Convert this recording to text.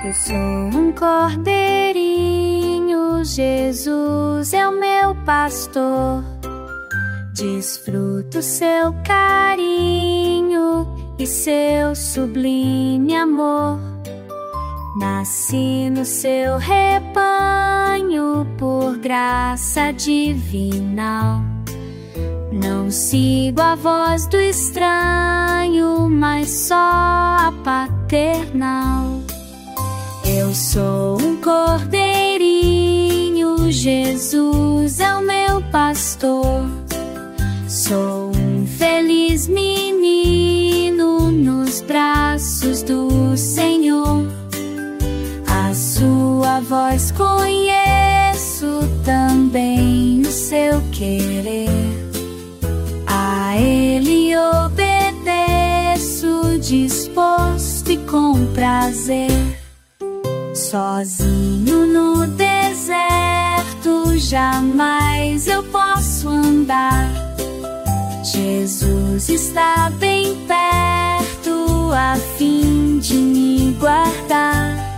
Eu sou um cordeirinho, Jesus é o meu pastor. Desfruto seu carinho e seu sublime amor. Nasci no seu rebanho por graça divinal. Não sigo a voz do estranho, mas só a paternal. Eu sou um cordeirinho, Jesus é o meu pastor. Sou um feliz menino nos braços do Senhor. A sua voz conheço, também o seu querer. A Ele obedeço, disposto e com prazer. Sozinho no deserto, jamais eu posso andar. Jesus está bem perto, a fim de me guardar.